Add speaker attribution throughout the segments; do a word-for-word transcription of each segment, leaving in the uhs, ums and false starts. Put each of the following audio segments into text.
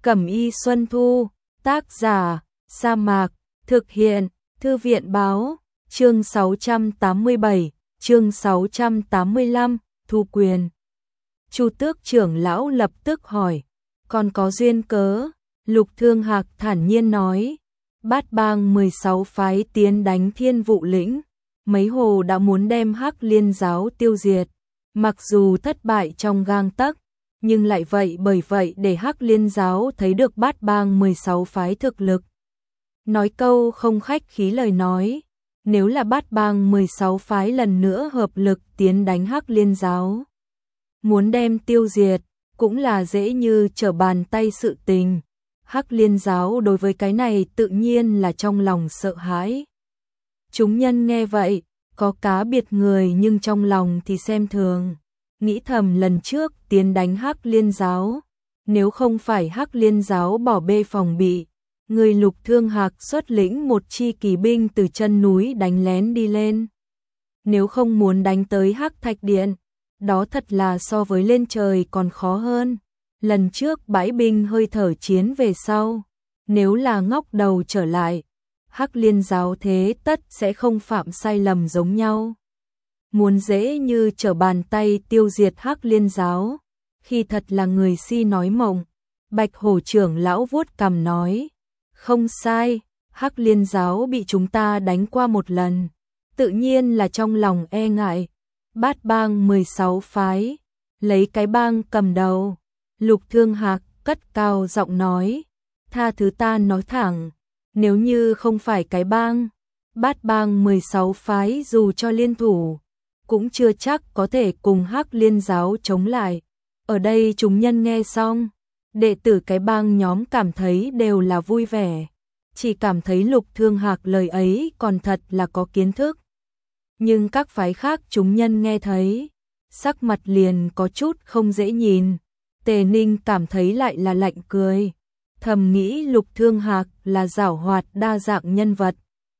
Speaker 1: Cẩm y Xuân Thu, tác giả, Sa Mạc, thực hiện, Thư viện báo, chương sáu trăm tám mươi bảy, chương sáu trăm tám mươi lăm, thu quyền. Chu Tước trưởng lão lập tức hỏi, còn có duyên cớ? Lục Thương Hạc thản nhiên nói, Bát Bang mười sáu phái tiến đánh Thiên Vụ lĩnh, mấy hồ đã muốn đem Hắc Liên giáo tiêu diệt, mặc dù thất bại trong gang tấc, nhưng lại vậy bởi vậy để Hắc Liên giáo thấy được Bát Bang mười sáu phái thực lực. Nói câu không khách khí lời nói, nếu là Bát Bang mười sáu phái lần nữa hợp lực tiến đánh Hắc Liên giáo, muốn đem tiêu diệt, cũng là dễ như trở bàn tay sự tình. Hắc Liên giáo đối với cái này tự nhiên là trong lòng sợ hãi. Chúng nhân nghe vậy, có cá biệt người nhưng trong lòng thì xem thường, nghĩ thầm lần trước tiến đánh Hắc Liên giáo, nếu không phải Hắc Liên giáo bỏ bê phòng bị, người Lục Thương Hạc xuất lĩnh một chi kỳ binh từ chân núi đánh lén đi lên. Nếu không muốn đánh tới Hắc Thạch Điện, đó thật là so với lên trời còn khó hơn. Lần trước bãi binh hơi thở chiến về sau, nếu là ngóc đầu trở lại, Hắc Liên giáo thế tất sẽ không phạm sai lầm giống nhau. Muốn dễ như trở bàn tay tiêu diệt Hắc Liên giáo, khi thật là người si nói mộng. Bạch Hổ trưởng lão vuốt cằm nói, không sai, Hắc Liên giáo bị chúng ta đánh qua một lần, tự nhiên là trong lòng e ngại. Bát Bang mười sáu phái, lấy cái bang cầm đầu. Lục Thương Hạc cất cao giọng nói, tha thứ ta nói thẳng, nếu như không phải cái bang, Bát Bang mười sáu phái dù cho liên thủ, cũng chưa chắc có thể cùng Hắc Liên giáo chống lại. Ở đây chúng nhân nghe xong, đệ tử cái bang nhóm cảm thấy đều là vui vẻ, chỉ cảm thấy Lục Thương Hạc lời ấy còn thật là có kiến thức. Nhưng các phái khác chúng nhân nghe thấy, sắc mặt liền có chút không dễ nhìn. Tề Ninh cảm thấy lại là lạnh cười, thầm nghĩ Lục Thương Hạc là giảo hoạt đa dạng nhân vật.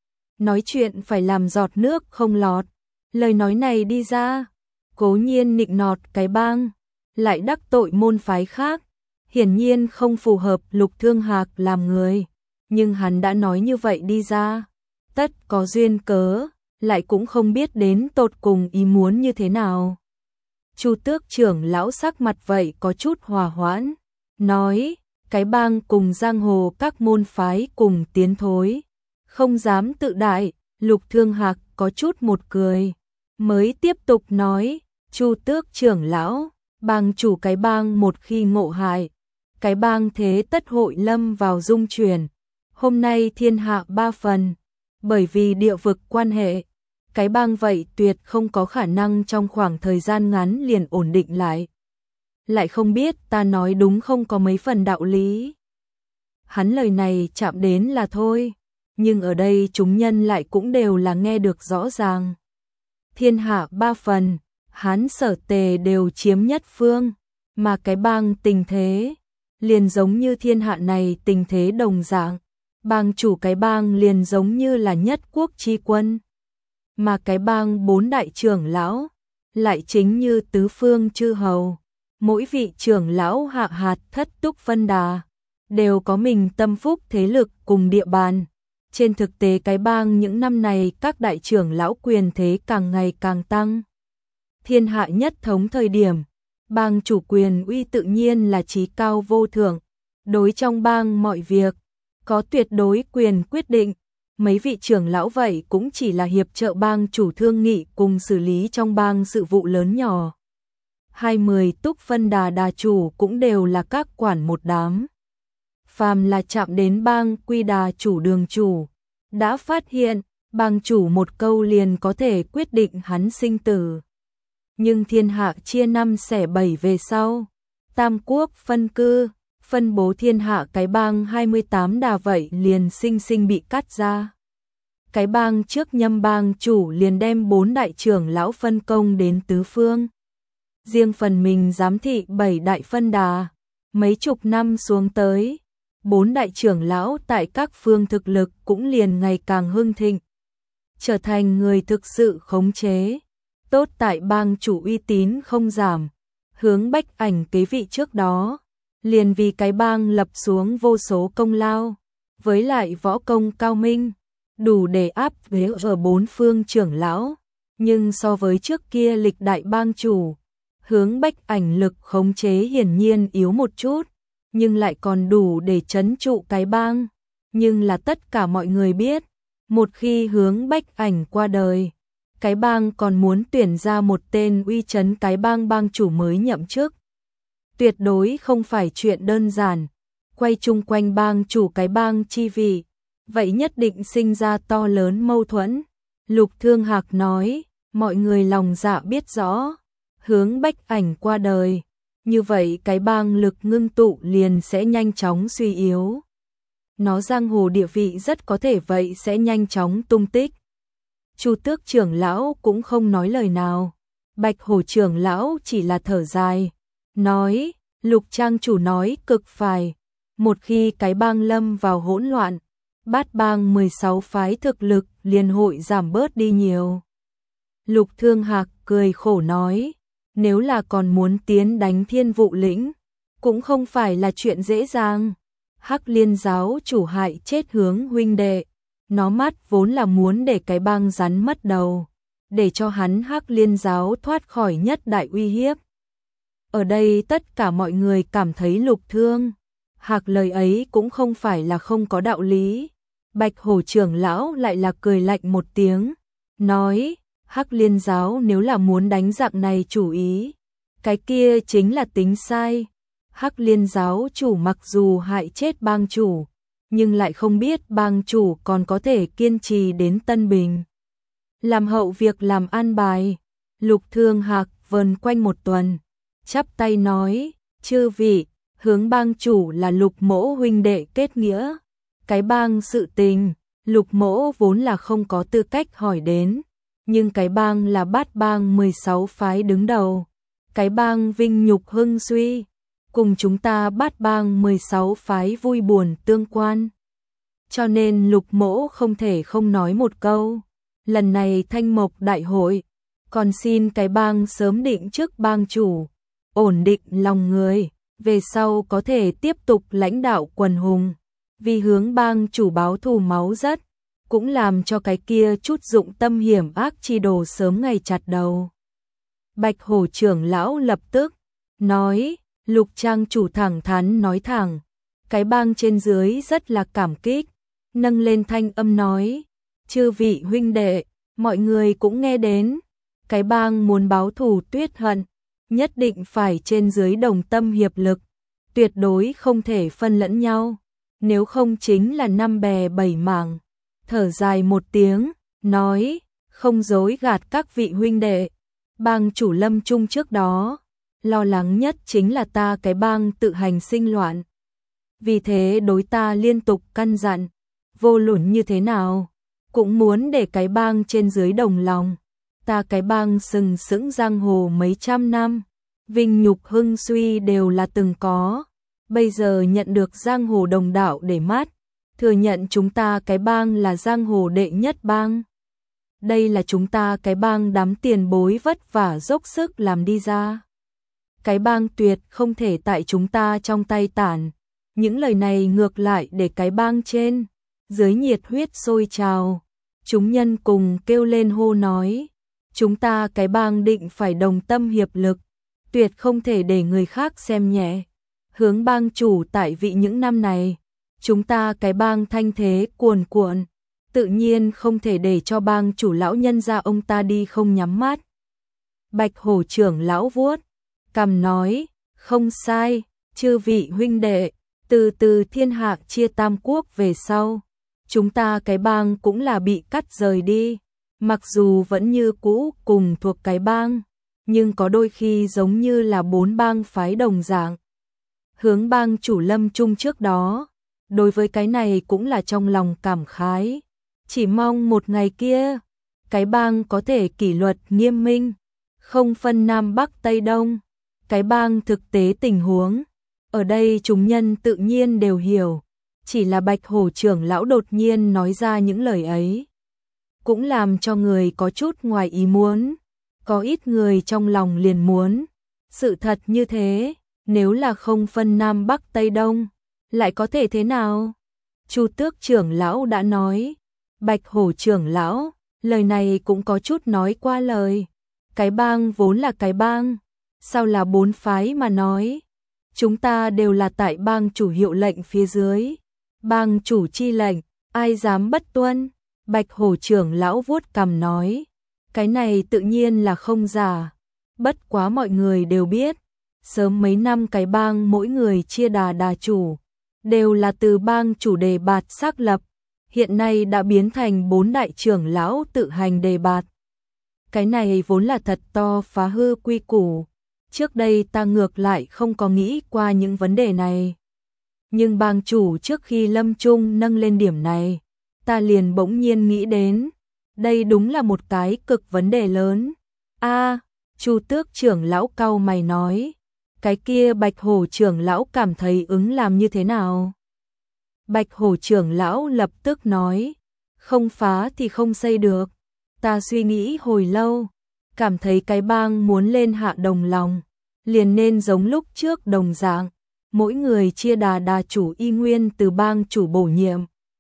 Speaker 1: Nói chuyện phải làm giọt nước không lọt, lời nói này đi ra, cố nhiên nịnh nọt cái bang, lại đắc tội môn phái khác, hiển nhiên không phù hợp Lục Thương Hạc làm người, nhưng hắn đã nói như vậy đi ra, tất có duyên cớ, lại cũng không biết đến tột cùng ý muốn như thế nào. Chu Tước trưởng lão sắc mặt vậy có chút hòa hoãn, nói, cái bang cùng giang hồ các môn phái cùng tiến thối, không dám tự đại. Lục Thương Hạc có chút một cười, mới tiếp tục nói, Chu Tước trưởng lão, bang chủ cái bang một khi ngộ hại, cái bang thế tất hội lâm vào dung chuyển, hôm nay thiên hạ ba phần, bởi vì địa vực quan hệ, cái bang vậy tuyệt không có khả năng trong khoảng thời gian ngắn liền ổn định lại. Lại không biết ta nói đúng không có mấy phần đạo lý. Hắn lời này chạm đến là thôi, nhưng ở đây chúng nhân lại cũng đều là nghe được rõ ràng. Thiên hạ ba phần, Hán Sở Tề đều chiếm nhất phương, mà cái bang tình thế, liền giống như thiên hạ này tình thế đồng dạng, bang chủ cái bang liền giống như là nhất quốc chi quân. Mà cái bang bốn đại trưởng lão, lại chính như tứ phương chư hầu, mỗi vị trưởng lão hạ hạt thất túc phân đà, đều có mình tâm phúc thế lực cùng địa bàn. Trên thực tế cái bang những năm này các đại trưởng lão quyền thế càng ngày càng tăng. Thiên hạ nhất thống thời điểm, bang chủ quyền uy tự nhiên là chí cao vô thượng, đối trong bang mọi việc, có tuyệt đối quyền quyết định. Mấy vị trưởng lão vậy cũng chỉ là hiệp trợ bang chủ thương nghị cùng xử lý trong bang sự vụ lớn nhỏ. Hai mươi túc phân đà đà chủ cũng đều là các quản một đám. Phàm là chạm đến bang quy đà chủ đường chủ, đã phát hiện, bang chủ một câu liền có thể quyết định hắn sinh tử. Nhưng thiên hạ chia năm xẻ bảy về sau, tam quốc phân cư, phân bố thiên hạ cái bang hai mươi tám đà vậy liền sinh sinh bị cắt ra. Cái bang trước nhâm bang chủ liền đem bốn đại trưởng lão phân công đến tứ phương. Riêng phần mình giám thị bảy đại phân đà, mấy chục năm xuống tới, bốn đại trưởng lão tại các phương thực lực cũng liền ngày càng hưng thịnh, trở thành người thực sự khống chế. Tốt tại bang chủ uy tín không giảm, hướng Bách Ảnh kế vị trước đó, liền vì cái bang lập xuống vô số công lao, với lại võ công cao minh, đủ để áp chế ở bốn phương trưởng lão, nhưng so với trước kia lịch đại bang chủ, Hướng Bách Ảnh lực khống chế hiển nhiên yếu một chút, nhưng lại còn đủ để trấn trụ cái bang, nhưng là tất cả mọi người biết, một khi Hướng Bách Ảnh qua đời, cái bang còn muốn tuyển ra một tên uy chấn cái bang bang chủ mới nhậm chức. Tuyệt đối không phải chuyện đơn giản, quay chung quanh bang chủ cái bang chi vị, vậy nhất định sinh ra to lớn mâu thuẫn. Lục Thương Hạc nói, mọi người lòng dạ biết rõ, Hướng Bách Ảnh qua đời, như vậy cái bang lực ngưng tụ liền sẽ nhanh chóng suy yếu. Nó giang hồ địa vị rất có thể vậy sẽ nhanh chóng tung tích. Chu Tước trưởng lão cũng không nói lời nào, Bạch Hổ trưởng lão chỉ là thở dài, nói, Lục trang chủ nói cực phải, một khi cái bang lâm vào hỗn loạn, bát bang mười sáu phái thực lực liền hội giảm bớt đi nhiều. Lục Thương Hạc cười khổ nói, nếu là còn muốn tiến đánh Thiên Vụ lĩnh, cũng không phải là chuyện dễ dàng. Hắc Liên giáo chủ hại chết Hướng huynh đệ, nó mắt vốn là muốn để cái bang rắn mất đầu, để cho hắn Hắc Liên giáo thoát khỏi nhất đại uy hiếp. Ở đây tất cả mọi người cảm thấy Lục Thương Hạc lời ấy cũng không phải là không có đạo lý. Bạch Hổ trưởng lão lại là cười lạnh một tiếng, nói, Hắc Liên giáo nếu là muốn đánh dạng này chủ ý, cái kia chính là tính sai. Hắc Liên giáo chủ mặc dù hại chết bang chủ, nhưng lại không biết bang chủ còn có thể kiên trì đến Tân Bình. Làm hậu việc làm an bài, Lục Thương Hạc vần quanh một tuần, chắp tay nói, chư vị, Hướng bang chủ là Lục mỗ huynh đệ kết nghĩa. Cái bang sự tình, Lục mỗ vốn là không có tư cách hỏi đến, nhưng cái bang là bát bang mười sáu phái đứng đầu. Cái bang vinh nhục hưng suy, cùng chúng ta bát bang mười sáu phái vui buồn tương quan. Cho nên Lục mỗ không thể không nói một câu, lần này Thanh Mộc đại hội, còn xin cái bang sớm định chức bang chủ, ổn định lòng người, về sau có thể tiếp tục lãnh đạo quần hùng. Vì Hướng bang chủ báo thù máu rất, cũng làm cho cái kia chút dụng tâm hiểm ác chi đồ sớm ngày chặt đầu. Bạch Hổ trưởng lão lập tức nói, Lục trang chủ thẳng thắn nói thẳng, cái bang trên dưới rất là cảm kích, nâng lên thanh âm nói, chư vị huynh đệ, mọi người cũng nghe đến, cái bang muốn báo thù tuyết hận, nhất định phải trên dưới đồng tâm hiệp lực, tuyệt đối không thể phân lẫn nhau, nếu không chính là năm bè bảy mảng. Thở dài một tiếng, nói, không dối gạt các vị huynh đệ, bang chủ lâm chung trước đó, lo lắng nhất chính là ta cái bang tự hành sinh loạn. Vì thế đối ta liên tục căn dặn, vô luận như thế nào, cũng muốn để cái bang trên dưới đồng lòng. Ta cái bang sừng sững giang hồ mấy trăm năm, vinh nhục hưng suy đều là từng có, bây giờ nhận được giang hồ đồng đạo để mắt, thừa nhận chúng ta cái bang là giang hồ đệ nhất bang. Đây là chúng ta cái bang đám tiền bối vất vả dốc sức làm đi ra. Cái bang tuyệt không thể tại chúng ta trong tay tản. Những lời này ngược lại để cái bang trên, dưới nhiệt huyết sôi trào. Chúng nhân cùng kêu lên hô nói, chúng ta cái bang định phải đồng tâm hiệp lực, tuyệt không thể để người khác xem nhẹ. Hướng bang chủ tại vị những năm này, chúng ta cái bang thanh thế cuồn cuộn, tự nhiên không thể để cho bang chủ lão nhân gia ông ta đi không nhắm mắt. Bạch Hổ trưởng lão vuốt cằm nói, không sai, chư vị huynh đệ, từ từ thiên hạ chia tam quốc về sau, chúng ta cái bang cũng là bị cắt rời đi, mặc dù vẫn như cũ cùng thuộc cái bang, nhưng có đôi khi giống như là bốn bang phái đồng dạng. Hướng bang chủ lâm chung trước đó, đối với cái này cũng là trong lòng cảm khái, chỉ mong một ngày kia, cái bang có thể kỷ luật nghiêm minh, không phân Nam Bắc Tây Đông, cái bang thực tế tình huống. Ở đây chúng nhân tự nhiên đều hiểu, chỉ là Bạch Hổ trưởng lão đột nhiên nói ra những lời ấy, cũng làm cho người có chút ngoài ý muốn, có ít người trong lòng liền muốn, sự thật như thế, nếu là không phân Nam Bắc Tây Đông, lại có thể thế nào? Chu Tước trưởng lão đã nói. Bạch Hổ trưởng lão, lời này cũng có chút nói qua lời. Cái bang vốn là cái bang, sao là bốn phái mà nói? Chúng ta đều là tại bang chủ hiệu lệnh phía dưới. Bang chủ chi lệnh, ai dám bất tuân? Bạch Hổ trưởng lão vuốt cằm nói. Cái này tự nhiên là không giả. Bất quá mọi người đều biết, sớm mấy năm cái bang mỗi người chia đà đà chủ, đều là từ bang chủ đề bạt xác lập, hiện nay đã biến thành bốn đại trưởng lão tự hành đề bạt. Cái này vốn là thật to phá hư quy củ, trước đây ta ngược lại không có nghĩ qua những vấn đề này. Nhưng bang chủ trước khi lâm chung nâng lên điểm này, ta liền bỗng nhiên nghĩ đến, đây đúng là một cái cực vấn đề lớn. A, Chu Tước trưởng lão cau mày nói, cái kia Bạch Hổ trưởng lão cảm thấy ứng làm như thế nào? Bạch Hổ trưởng lão lập tức nói, không phá thì không xây được. Ta suy nghĩ hồi lâu, cảm thấy cái bang muốn lên hạ đồng lòng, liền nên giống lúc trước đồng dạng, mỗi người chia đà đà chủ y nguyên từ bang chủ bổ nhiệm.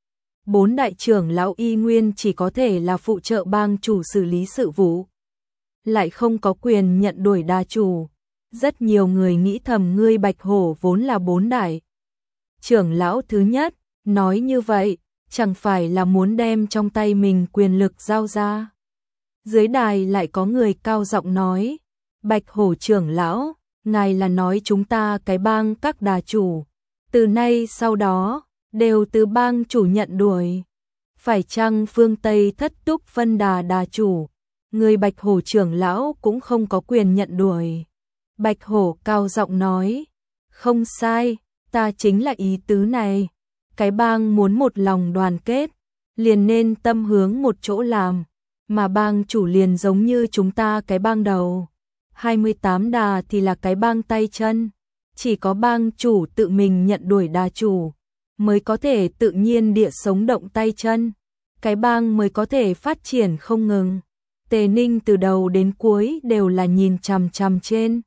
Speaker 1: Bốn đại trưởng lão y nguyên chỉ có thể là phụ trợ bang chủ xử lý sự vụ, lại không có quyền nhận đuổi đà chủ. Rất nhiều người nghĩ thầm ngươi Bạch Hổ vốn là bốn đại trưởng lão thứ nhất, nói như vậy, chẳng phải là muốn đem trong tay mình quyền lực giao ra. Dưới đài lại có người cao giọng nói, Bạch Hổ trưởng lão, ngài là nói chúng ta cái bang các đà chủ, từ nay sau đó, đều từ bang chủ nhận đuổi. Phải chăng phương Tây thất túc phân đà đà chủ, người Bạch Hổ trưởng lão cũng không có quyền nhận đuổi. Bạch Hổ cao giọng nói, không sai, ta chính là ý tứ này. Cái bang muốn một lòng đoàn kết, liền nên tâm hướng một chỗ làm, mà bang chủ liền giống như chúng ta cái bang đầu. hai mươi tám đà thì là cái bang tay chân, chỉ có bang chủ tự mình nhận đuổi đà chủ, mới có thể tự nhiên địa sống động tay chân, cái bang mới có thể phát triển không ngừng. Tề Ninh từ đầu đến cuối đều là nhìn chằm chằm trên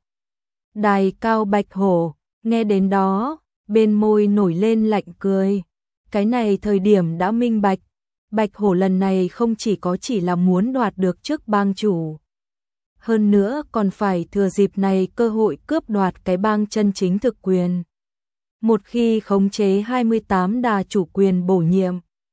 Speaker 1: đài cao Bạch Hổ, nghe đến đó, bên môi nổi lên lạnh cười. Cái này thời điểm đã minh bạch, Bạch Hổ lần này không chỉ có chỉ là muốn đoạt được chức bang chủ, hơn nữa còn phải thừa dịp này cơ hội cướp đoạt cái bang chân chính thực quyền. Một khi khống chế hai mươi tám đà chủ quyền bổ nhiệm,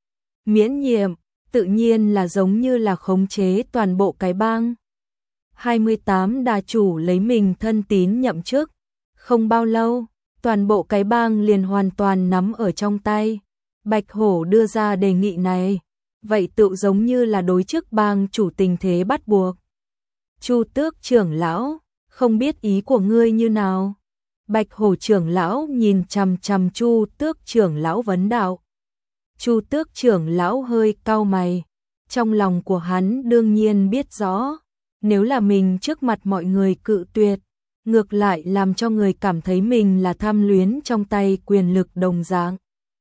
Speaker 1: miễn nhiệm, tự nhiên là giống như là khống chế toàn bộ cái bang. hai mươi tám đà chủ lấy mình thân tín nhậm chức, không bao lâu, toàn bộ cái bang liền hoàn toàn nắm ở trong tay. Bạch Hổ đưa ra đề nghị này, vậy tự giống như là đối chức bang chủ tình thế bắt buộc. Chu Tước trưởng lão, không biết ý của ngươi như nào? Bạch Hổ trưởng lão nhìn chằm chằm Chu Tước trưởng lão vấn đạo. Chu Tước trưởng lão hơi cau mày, trong lòng của hắn đương nhiên biết rõ, nếu là mình trước mặt mọi người cự tuyệt, ngược lại làm cho người cảm thấy mình là tham luyến trong tay quyền lực đồng dạng.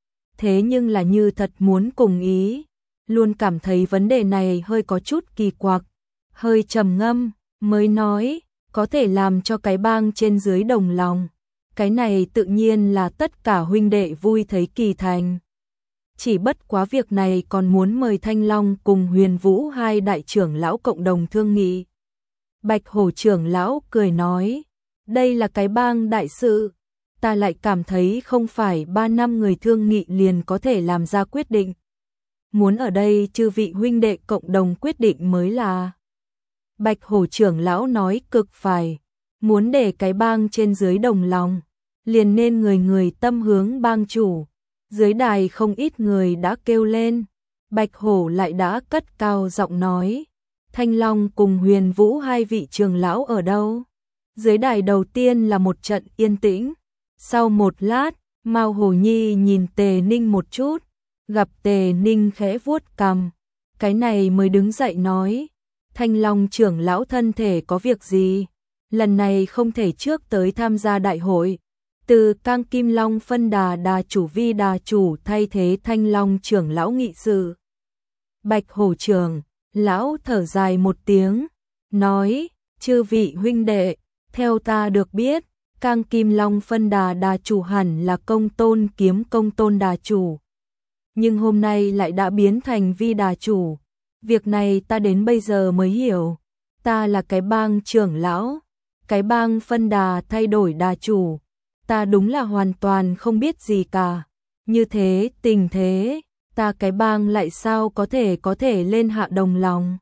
Speaker 1: Thế nhưng là như thật muốn cùng ý, luôn cảm thấy vấn đề này hơi có chút kỳ quặc, hơi trầm ngâm, mới nói, có thể làm cho cái bang trên dưới đồng lòng. Cái này tự nhiên là tất cả huynh đệ vui thấy kỳ thành. Chỉ bất quá việc này còn muốn mời Thanh Long cùng Huyền Vũ hai đại trưởng lão cộng đồng thương nghị. Bạch Hổ trưởng lão cười nói, đây là cái bang đại sự, ta lại cảm thấy không phải ba năm người thương nghị liền có thể làm ra quyết định. Muốn ở đây chư vị huynh đệ cộng đồng quyết định mới là. Bạch Hổ trưởng lão nói cực phải, muốn để cái bang trên dưới đồng lòng, liền nên người người tâm hướng bang chủ. Dưới đài không ít người đã kêu lên, Bạch Hổ lại đã cất cao giọng nói, Thanh Long cùng Huyền Vũ hai vị trưởng lão ở đâu? Dưới đài đầu tiên là một trận yên tĩnh, sau một lát, Mao Hồ Nhi nhìn Tề Ninh một chút, gặp Tề Ninh khẽ vuốt cằm, cái này mới đứng dậy nói, Thanh Long trưởng lão thân thể có việc gì, lần này không thể trước tới tham gia đại hội. Từ Cang Kim Long phân đà đà chủ vi đà chủ thay thế Thanh Long trưởng lão nghị sự. Bạch Hổ trưởng lão thở dài một tiếng, nói, chư vị huynh đệ, theo ta được biết, Cang Kim Long phân đà đà chủ hẳn là Công Tôn Kiếm Công Tôn đà chủ. Nhưng hôm nay lại đã biến thành Vi đà chủ. Việc này ta đến bây giờ mới hiểu. Ta là cái bang trưởng lão. Cái bang phân đà thay đổi đà chủ. Ta đúng là hoàn toàn không biết gì cả. Như thế, tình thế, ta cái bang lại sao có thể có thể lên hạ đồng lòng.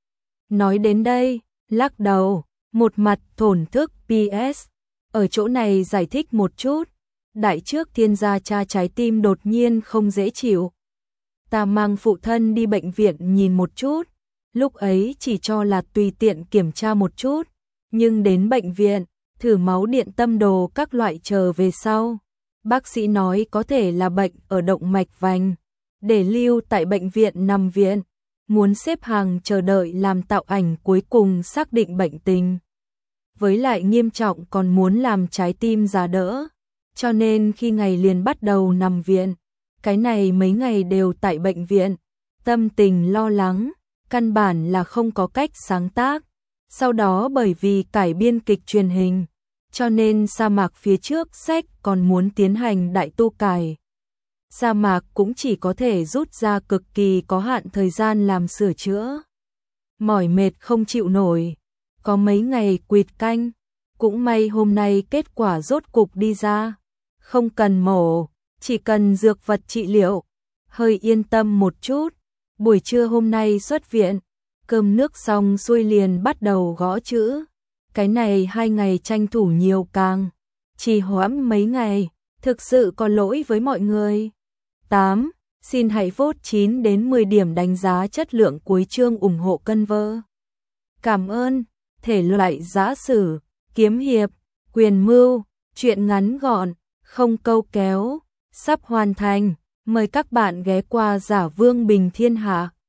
Speaker 1: Nói đến đây, lắc đầu, một mặt thổn thức pê ét. Ở chỗ này giải thích một chút. Đại trước thiên gia cha trái tim đột nhiên không dễ chịu. Ta mang phụ thân đi bệnh viện nhìn một chút. Lúc ấy chỉ cho là tùy tiện kiểm tra một chút. Nhưng đến bệnh viện, thử máu điện tâm đồ các loại chờ về sau. Bác sĩ nói có thể là bệnh ở động mạch vành. Để lưu tại bệnh viện nằm viện. Muốn xếp hàng chờ đợi làm tạo ảnh cuối cùng xác định bệnh tình. Với lại nghiêm trọng còn muốn làm trái tim già đỡ. Cho nên khi ngày liền bắt đầu nằm viện. Cái này mấy ngày đều tại bệnh viện. Tâm tình lo lắng. Căn bản là không có cách sáng tác. Sau đó bởi vì cải biên kịch truyền hình. Cho nên sa mạc phía trước sách còn muốn tiến hành đại tu cải. Sa mạc cũng chỉ có thể rút ra cực kỳ có hạn thời gian làm sửa chữa. Mỏi mệt không chịu nổi. Có mấy ngày quỵt canh. Cũng may hôm nay kết quả rốt cục đi ra. Không cần mổ, chỉ cần dược vật trị liệu. Hơi yên tâm một chút. Buổi trưa hôm nay xuất viện. Cơm nước xong xuôi liền bắt đầu gõ chữ. Cái này hai ngày tranh thủ nhiều càng. Trì hoãn mấy ngày. Thực sự có lỗi với mọi người. tám. Xin hãy vote chín đến mười điểm đánh giá chất lượng cuối chương ủng hộ cân vơ. Cảm ơn. Thể loại giã sử, kiếm hiệp, quyền mưu, truyện ngắn gọn, không câu kéo, sắp hoàn thành. Mời các bạn ghé qua Giả Vương Bình Thiên Hạ.